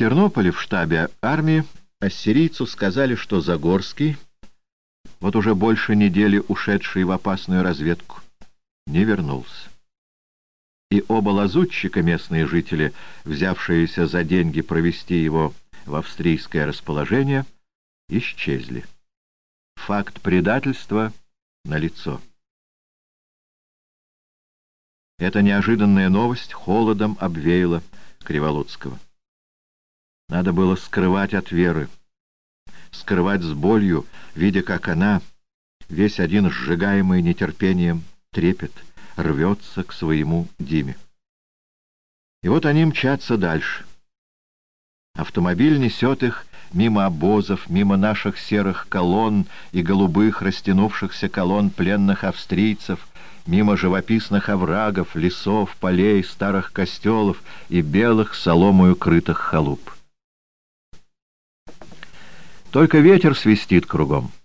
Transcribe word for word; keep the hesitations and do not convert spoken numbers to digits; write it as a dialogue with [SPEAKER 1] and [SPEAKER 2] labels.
[SPEAKER 1] Тернополе в штабе армии ассирийцу сказали, что Загорский, вот уже больше недели ушедший в опасную разведку, не вернулся. И оба лазутчика, местные жители, взявшиеся за деньги провести его в австрийское расположение, исчезли. Факт предательства налицо. Эта неожиданная новость холодом обвеяла Криволуцкого. Надо было скрывать от Веры, скрывать с болью, видя, как она, весь один сжигаемый нетерпением, трепет, рвется к своему Диме. И вот они мчатся дальше. Автомобиль несет их мимо обозов, мимо наших серых колонн и голубых растянувшихся колонн пленных австрийцев, мимо живописных оврагов, лесов, полей, старых костелов и белых соломою крытых халуп. Только ветер свистит кругом.